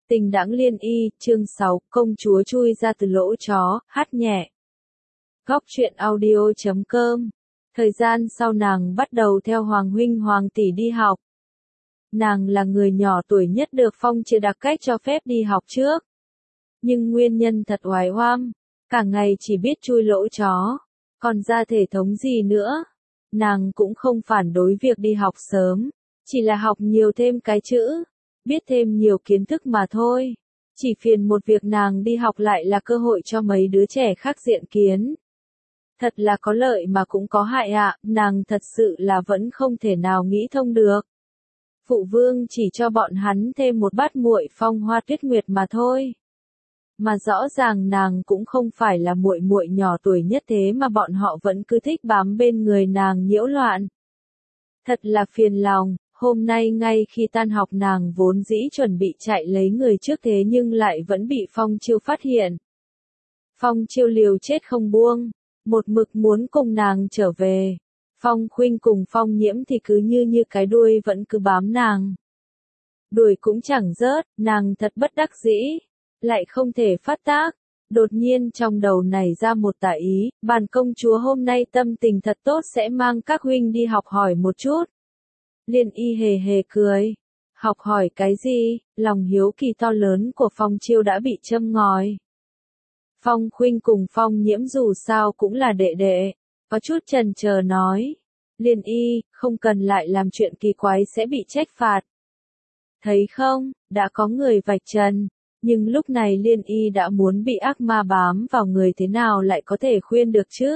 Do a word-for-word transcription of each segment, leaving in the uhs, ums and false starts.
Tình đãng liên y, chương sáu, công chúa chui ra từ lỗ chó, hát nhẹ. Góc truyện audio chấm com. Thời gian sau nàng bắt đầu theo Hoàng huynh Hoàng tỷ đi học. Nàng là người nhỏ tuổi nhất được Phong Chiêu đặc cách cho phép đi học trước. Nhưng nguyên nhân thật oái oăm, cả ngày chỉ biết chui lỗ chó, còn ra thể thống gì nữa. Nàng cũng không phản đối việc đi học sớm, chỉ là học nhiều thêm cái chữ, biết thêm nhiều kiến thức mà thôi. Chỉ phiền một việc nàng đi học lại là cơ hội cho mấy đứa trẻ khác diện kiến. Thật là có lợi mà cũng có hại ạ, à, nàng thật sự là vẫn không thể nào nghĩ thông được. Phụ vương chỉ cho bọn hắn thêm một bát muội phong hoa tuyết nguyệt mà thôi. Mà rõ ràng nàng cũng không phải là muội muội nhỏ tuổi nhất thế mà bọn họ vẫn cứ thích bám bên người nàng nhiễu loạn. Thật là phiền lòng, hôm nay ngay khi tan học nàng vốn dĩ chuẩn bị chạy lấy người trước thế nhưng lại vẫn bị Phong Chiêu phát hiện. Phong Chiêu liều chết không buông, một mực muốn cùng nàng trở về. Phong Khuynh cùng Phong Nhiễm thì cứ như như cái đuôi vẫn cứ bám nàng. Đuổi cũng chẳng rớt, nàng thật bất đắc dĩ, lại không thể phát tác. Đột nhiên trong đầu nảy ra một tà ý, bản công chúa hôm nay tâm tình thật tốt sẽ mang các huynh đi học hỏi một chút. Liên y hề hề cười. Học hỏi cái gì? Lòng hiếu kỳ to lớn của Phong Chiêu đã bị châm ngòi. Phong Khuynh cùng Phong Nhiễm dù sao cũng là đệ đệ, có chút chần chờ nói. Liên y, không cần lại làm chuyện kỳ quái sẽ bị trách phạt. Thấy không, đã có người vạch trần, nhưng lúc này Liên y đã muốn bị ác ma bám vào người thế nào lại có thể khuyên được chứ?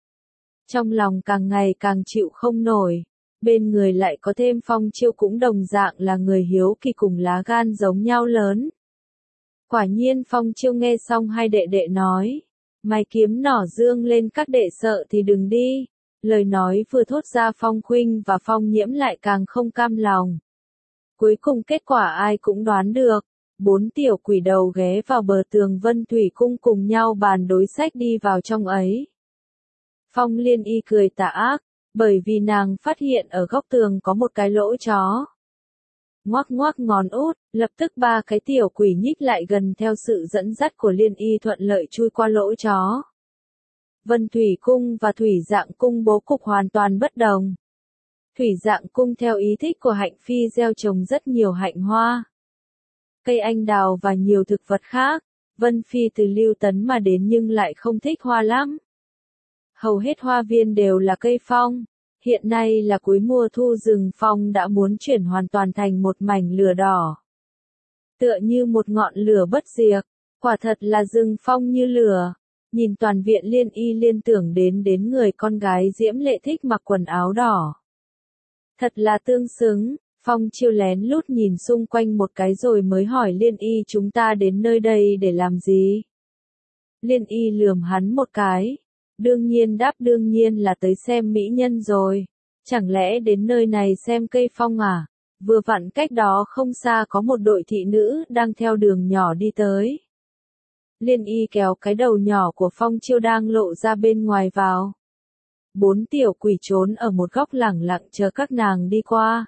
Trong lòng càng ngày càng chịu không nổi. Bên người lại có thêm Phong Chiêu cũng đồng dạng là người hiếu kỳ cùng lá gan giống nhau lớn. Quả nhiên Phong Chiêu nghe xong hai đệ đệ nói, mày kiếm nỏ dương lên các đệ sợ thì đừng đi. Lời nói vừa thốt ra Phong Khuynh và Phong Nhiễm lại càng không cam lòng. Cuối cùng kết quả ai cũng đoán được, bốn tiểu quỷ đầu ghé vào bờ tường Vân Thủy Cung cùng nhau bàn đối sách đi vào trong ấy. Phong Liên y cười tà ác, bởi vì nàng phát hiện ở góc tường có một cái lỗ chó. Ngoác ngoác ngón út, lập tức ba cái tiểu quỷ nhích lại gần theo sự dẫn dắt của Liên y thuận lợi chui qua lỗ chó. Vân Thủy Cung và Thủy Dạng Cung bố cục hoàn toàn bất đồng. Thủy Dạng Cung theo ý thích của Hạnh Phi gieo trồng rất nhiều hạnh hoa, cây anh đào và nhiều thực vật khác. Vân Phi từ Lưu Tấn mà đến nhưng lại không thích hoa lắm. Hầu hết hoa viên đều là cây phong. Hiện nay là cuối mùa thu rừng phong đã muốn chuyển hoàn toàn thành một mảnh lửa đỏ. Tựa như một ngọn lửa bất diệt, quả thật là rừng phong như lửa. Nhìn toàn viện Liên y liên tưởng đến đến người con gái diễm lệ thích mặc quần áo đỏ. Thật là tương xứng. Phong Chiêu lén lút nhìn xung quanh một cái rồi mới hỏi Liên y chúng ta đến nơi đây để làm gì? Liên y lườm hắn một cái. Đương nhiên đáp đương nhiên là tới xem mỹ nhân rồi. Chẳng lẽ đến nơi này xem cây phong à? Vừa vặn cách đó không xa có một đội thị nữ đang theo đường nhỏ đi tới. Liên y kéo cái đầu nhỏ của Phong Chiêu đang lộ ra bên ngoài vào. Bốn tiểu quỷ trốn ở một góc lẳng lặng chờ các nàng đi qua.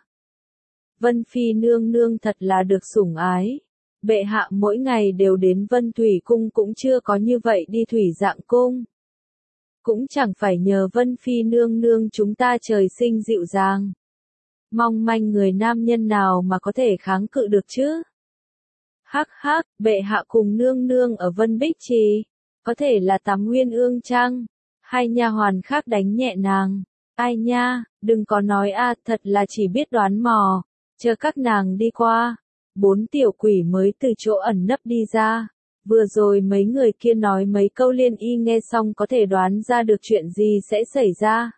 Vân Phi nương nương thật là được sủng ái. Bệ hạ mỗi ngày đều đến Vân Thủy Cung cũng chưa có như vậy đi Thủy Dạng Cung. Cũng chẳng phải nhờ Vân Phi nương nương chúng ta trời sinh dịu dàng. Mong manh người nam nhân nào mà có thể kháng cự được chứ? Hắc hắc, bệ hạ cùng nương nương ở Vân Bích Trì, có thể là Tắm Nguyên Ương chăng? Hai nha hoàn khác đánh nhẹ nàng. Ai nha, đừng có nói a, thật là chỉ biết đoán mò. Chờ các nàng đi qua, bốn tiểu quỷ mới từ chỗ ẩn nấp đi ra. Vừa rồi mấy người kia nói mấy câu Liên y nghe xong có thể đoán ra được chuyện gì sẽ xảy ra.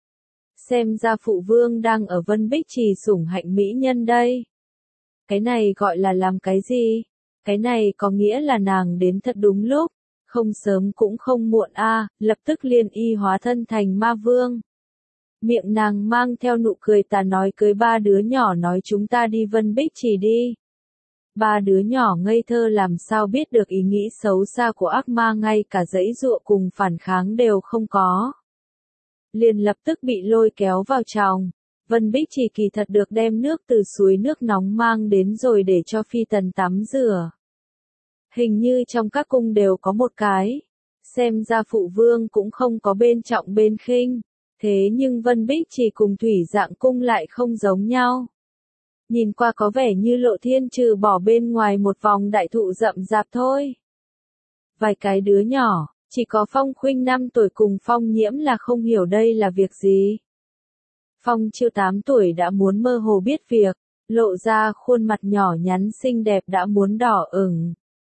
Xem ra phụ vương đang ở Vân Bích Trì sủng hạnh mỹ nhân đây. Cái này gọi là làm cái gì? Cái này có nghĩa là nàng đến thật đúng lúc, không sớm cũng không muộn a. À, lập tức Liên y hóa thân thành ma vương. Miệng nàng mang theo nụ cười tà nói cưới ba đứa nhỏ nói chúng ta đi Vân Bích Trì đi. Ba đứa nhỏ ngây thơ làm sao biết được ý nghĩ xấu xa của ác ma, ngay cả giãy giụa cùng phản kháng đều không có. Liền lập tức bị lôi kéo vào trong. Vân Bích Trì kỳ thật được đem nước từ suối nước nóng mang đến rồi để cho phi tần tắm rửa. Hình như trong các cung đều có một cái. Xem ra phụ vương cũng không có bên trọng bên khinh. Thế nhưng Vân Bích chỉ cùng thủy dạng cung lại không giống nhau. Nhìn qua có vẻ như Lộ Thiên trừ bỏ bên ngoài một vòng đại thụ rậm rạp thôi. Vài cái đứa nhỏ, chỉ có Phong Khuynh năm tuổi cùng Phong Nhiễm là không hiểu đây là việc gì. Phong Chiêu tám tuổi đã muốn mơ hồ biết việc, lộ ra khuôn mặt nhỏ nhắn xinh đẹp đã muốn đỏ ửng.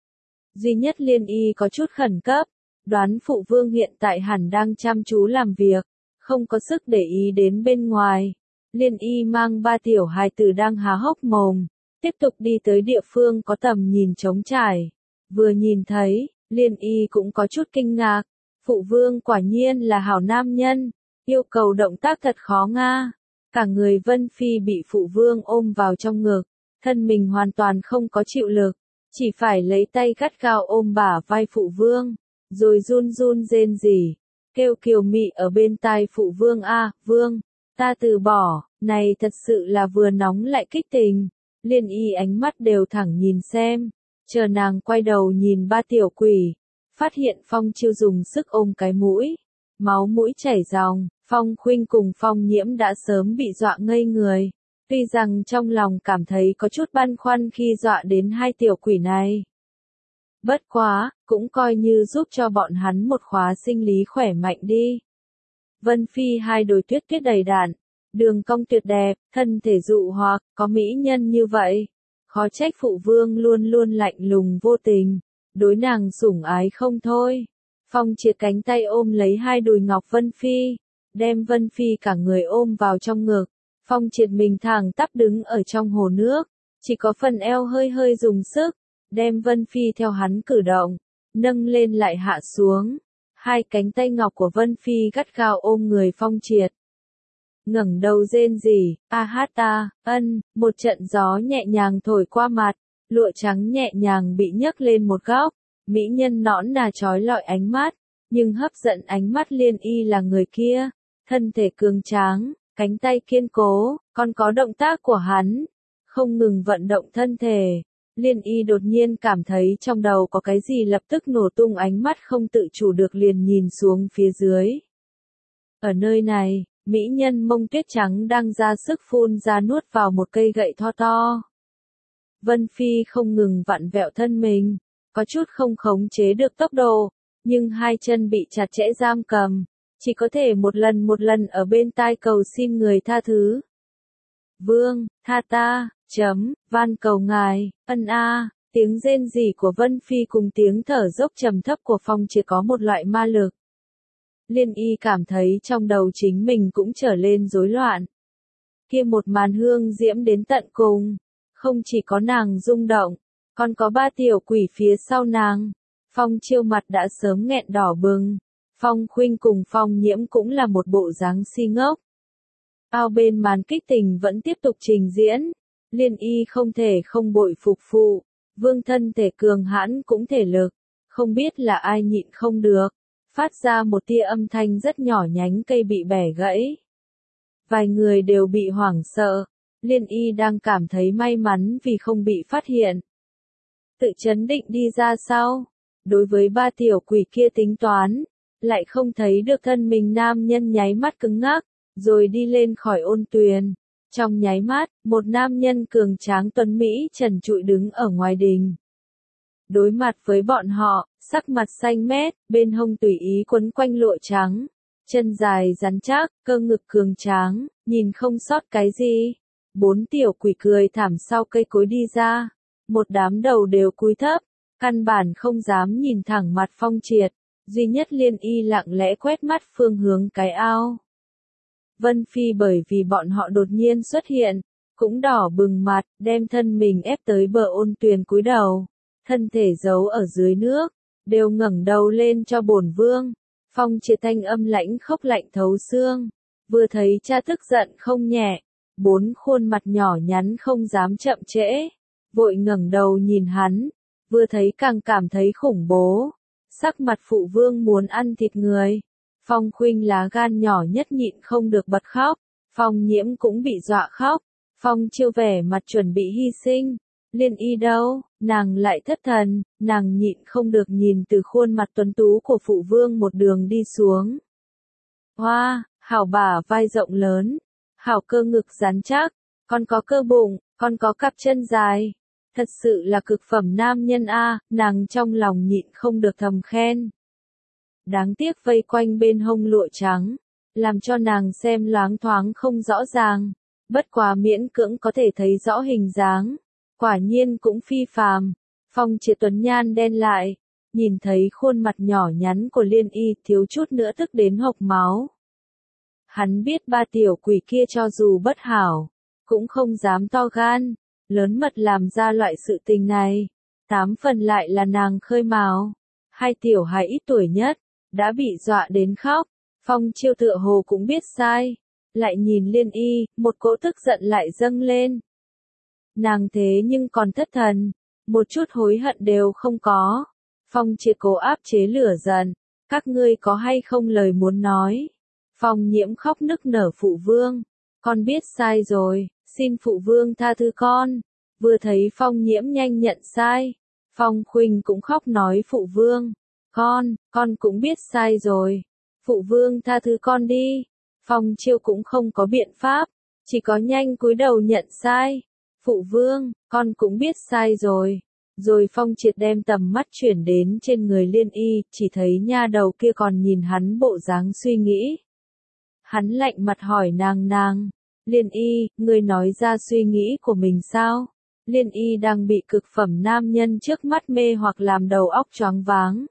Duy nhất Liên Y có chút khẩn cấp, đoán phụ vương hiện tại hẳn đang chăm chú làm việc, không có sức để ý đến bên ngoài. Liên Y mang ba tiểu hài tử đang há hốc mồm, tiếp tục đi tới địa phương có tầm nhìn trống trải. Vừa nhìn thấy, Liên Y cũng có chút kinh ngạc, phụ vương quả nhiên là hảo nam nhân, yêu cầu động tác thật khó nga. Cả người Vân Phi bị phụ vương ôm vào trong ngực, thân mình hoàn toàn không có chịu lực, chỉ phải lấy tay gắt gao ôm bả vai phụ vương, rồi run run rên rỉ, kêu kiều mị ở bên tai phụ vương a, vương, ta từ bỏ, này thật sự là vừa nóng lại kích tình. Liên Y ánh mắt đều thẳng nhìn xem, chờ nàng quay đầu nhìn ba tiểu quỷ, phát hiện Phong Chiêu dùng sức ôm cái mũi, máu mũi chảy ròng. Phong Khuynh cùng Phong Nhiễm đã sớm bị dọa ngây người, tuy rằng trong lòng cảm thấy có chút băn khoăn khi dọa đến hai tiểu quỷ này. Bất quá, cũng coi như giúp cho bọn hắn một khóa sinh lý khỏe mạnh đi. Vân Phi hai đôi tuyết tuyết đầy đặn, đường cong tuyệt đẹp, thân thể dụ hoặc, có mỹ nhân như vậy. Khó trách phụ vương luôn luôn lạnh lùng vô tình, đối nàng sủng ái không thôi. Phong Triệt cánh tay ôm lấy hai đùi ngọc Vân Phi, đem Vân Phi cả người ôm vào trong ngực. Phong Triệt mình thẳng tắp đứng ở trong hồ nước, chỉ có phần eo hơi hơi dùng sức, đem Vân Phi theo hắn cử động, nâng lên lại hạ xuống. Hai cánh tay ngọc của Vân Phi gắt gao ôm người Phong Triệt. Ngẩng đầu rên rỉ, a hát ta, ân, một trận gió nhẹ nhàng thổi qua mặt, lụa trắng nhẹ nhàng bị nhấc lên một góc, mỹ nhân nõn nà trói lọi ánh mắt, nhưng hấp dẫn ánh mắt Liên Y là người kia, thân thể cường tráng, cánh tay kiên cố, còn có động tác của hắn, không ngừng vận động thân thể. Liên Y đột nhiên cảm thấy trong đầu có cái gì lập tức nổ tung, ánh mắt không tự chủ được liền nhìn xuống phía dưới. Ở nơi này, mỹ nhân mông tuyết trắng đang ra sức phun ra nuốt vào một cây gậy to to. Vân Phi không ngừng vặn vẹo thân mình, có chút không khống chế được tốc độ, nhưng hai chân bị chặt chẽ giam cầm, chỉ có thể một lần một lần ở bên tai cầu xin người tha thứ. Vương, tha ta, chấm, van cầu ngài, ân a, tiếng rên rỉ của Vân Phi cùng tiếng thở dốc trầm thấp của Phong Triệt có một loại ma lực. Liên Y cảm thấy trong đầu chính mình cũng trở lên rối loạn. Kia một màn hương diễm đến tận cùng, không chỉ có nàng rung động, còn có ba tiểu quỷ phía sau nàng. Phong Chiêu mặt đã sớm nghẹn đỏ bừng, Phong Khuynh cùng Phong Nhiễm cũng là một bộ dáng si ngốc. Ao bên màn kích tình vẫn tiếp tục trình diễn, Liên Y không thể không bội phục phụ, vương thân thể cường hãn cũng thể lực, không biết là ai nhịn không được, phát ra một tia âm thanh rất nhỏ, nhánh cây bị bẻ gãy. Vài người đều bị hoảng sợ, Liên Y đang cảm thấy may mắn vì không bị phát hiện. Tự chấn định đi ra sau, đối với ba tiểu quỷ kia tính toán, lại không thấy được thân mình nam nhân nháy mắt cứng ngắc, rồi đi lên khỏi ôn tuyền. Trong nháy mắt, một nam nhân cường tráng tuấn Mỹ trần trụi đứng ở ngoài đình. Đối mặt với bọn họ, sắc mặt xanh mét, bên hông tùy ý quấn quanh lụa trắng, chân dài rắn chắc, cơ ngực cường tráng, nhìn không sót cái gì. Bốn tiểu quỷ cười thảm sau cây cối đi ra, một đám đầu đều cúi thấp, căn bản không dám nhìn thẳng mặt Phong Triệt, duy nhất Liên Y lặng lẽ quét mắt phương hướng cái ao. Vân Phi bởi vì bọn họ đột nhiên xuất hiện, cũng đỏ bừng mặt, đem thân mình ép tới bờ ôn tuyền cúi đầu, thân thể giấu ở dưới nước, đều ngẩng đầu lên cho bổn vương. Phong Triệt thanh âm lãnh khốc lạnh thấu xương, vừa thấy cha tức giận không nhẹ, bốn khuôn mặt nhỏ nhắn không dám chậm trễ, vội ngẩng đầu nhìn hắn, vừa thấy càng cảm thấy khủng bố, sắc mặt phụ vương muốn ăn thịt người. Phong Khuynh lá gan nhỏ nhất nhịn không được bật khóc, Phong Nhiễm cũng bị dọa khóc, Phong Chiêu vẻ mặt chuẩn bị hy sinh, Liên Y đâu, nàng lại thất thần, nàng nhịn không được nhìn từ khuôn mặt tuấn tú của phụ vương một đường đi xuống. Hoa, hảo bả vai rộng lớn, hảo cơ ngực rắn chắc, còn có cơ bụng, còn có cặp chân dài. Thật sự là cực phẩm nam nhân a, nàng trong lòng nhịn không được thầm khen. Đáng tiếc vây quanh bên hông lụa trắng, làm cho nàng xem loáng thoáng không rõ ràng, bất quá miễn cưỡng có thể thấy rõ hình dáng, quả nhiên cũng phi phàm. Phong Triệt tuấn nhan đen lại, nhìn thấy khuôn mặt nhỏ nhắn của Liên Y thiếu chút nữa tức đến hộc máu. Hắn biết ba tiểu quỷ kia cho dù bất hảo, cũng không dám to gan, lớn mật làm ra loại sự tình này, tám phần lại là nàng khơi mào. Hai tiểu hài ít tuổi nhất, đã bị dọa đến khóc, Phong Chiêu tựa hồ cũng biết sai, lại nhìn Liên Y, một cỗ tức giận lại dâng lên. Nàng thế nhưng còn thất thần, một chút hối hận đều không có. Phong Triệt cố áp chế lửa giận, các ngươi có hay không lời muốn nói? Phong Nhiễm khóc nức nở phụ vương, con biết sai rồi, xin phụ vương tha thứ con. Vừa thấy Phong Nhiễm nhanh nhận sai, Phong Khuynh cũng khóc nói phụ vương, con, con cũng biết sai rồi, phụ vương tha thứ con đi. Phong Chiêu cũng không có biện pháp, chỉ có nhanh cúi đầu nhận sai. Phụ vương, con cũng biết sai rồi. Rồi Phong Triệt đem tầm mắt chuyển đến trên người Liên Y, chỉ thấy nha đầu kia còn nhìn hắn bộ dáng suy nghĩ. Hắn lạnh mặt hỏi nàng nàng, Liên Y, ngươi nói ra suy nghĩ của mình sao? Liên Y đang bị cực phẩm nam nhân trước mắt mê hoặc làm đầu óc choáng váng.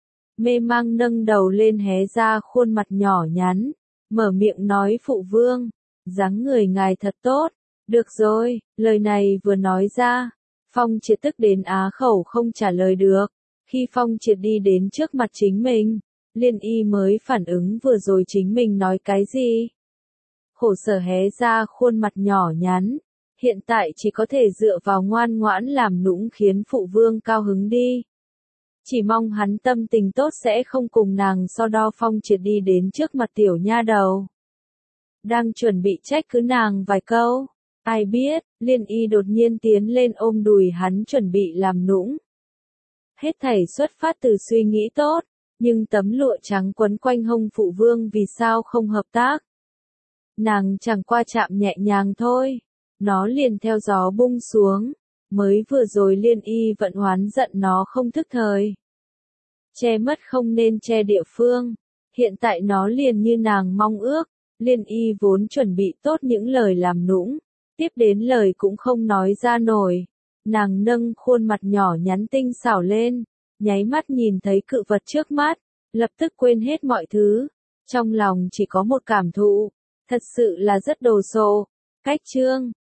Mê mang nâng đầu lên hé ra khuôn mặt nhỏ nhắn, mở miệng nói phụ vương, dáng người ngài thật tốt. Được rồi, lời này vừa nói ra, Phong Triệt tức đến á khẩu không trả lời được. Khi Phong Triệt đi đến trước mặt chính mình, Liên Y mới phản ứng vừa rồi chính mình nói cái gì. Khổ sở hé ra khuôn mặt nhỏ nhắn, hiện tại chỉ có thể dựa vào ngoan ngoãn làm nũng khiến phụ vương cao hứng đi. Chỉ mong hắn tâm tình tốt sẽ không cùng nàng so đo. Phong Triệt đi đến trước mặt tiểu nha đầu, đang chuẩn bị trách cứ nàng vài câu. Ai biết, Liên Y đột nhiên tiến lên ôm đùi hắn chuẩn bị làm nũng. Hết thảy xuất phát từ suy nghĩ tốt, nhưng tấm lụa trắng quấn quanh hông phụ vương vì sao không hợp tác. Nàng chẳng qua chạm nhẹ nhàng thôi, nó liền theo gió bung xuống, mới vừa rồi Liên Y vận oán giận nó không thức thời. Che mất không nên che địa phương, hiện tại nó liền như nàng mong ước, Liên Y vốn chuẩn bị tốt những lời làm nũng. Tiếp đến lời cũng không nói ra nổi, nàng nâng khuôn mặt nhỏ nhắn tinh xảo lên, nháy mắt nhìn thấy cự vật trước mắt, lập tức quên hết mọi thứ, trong lòng chỉ có một cảm thụ, thật sự là rất đồ sộ. Cách chương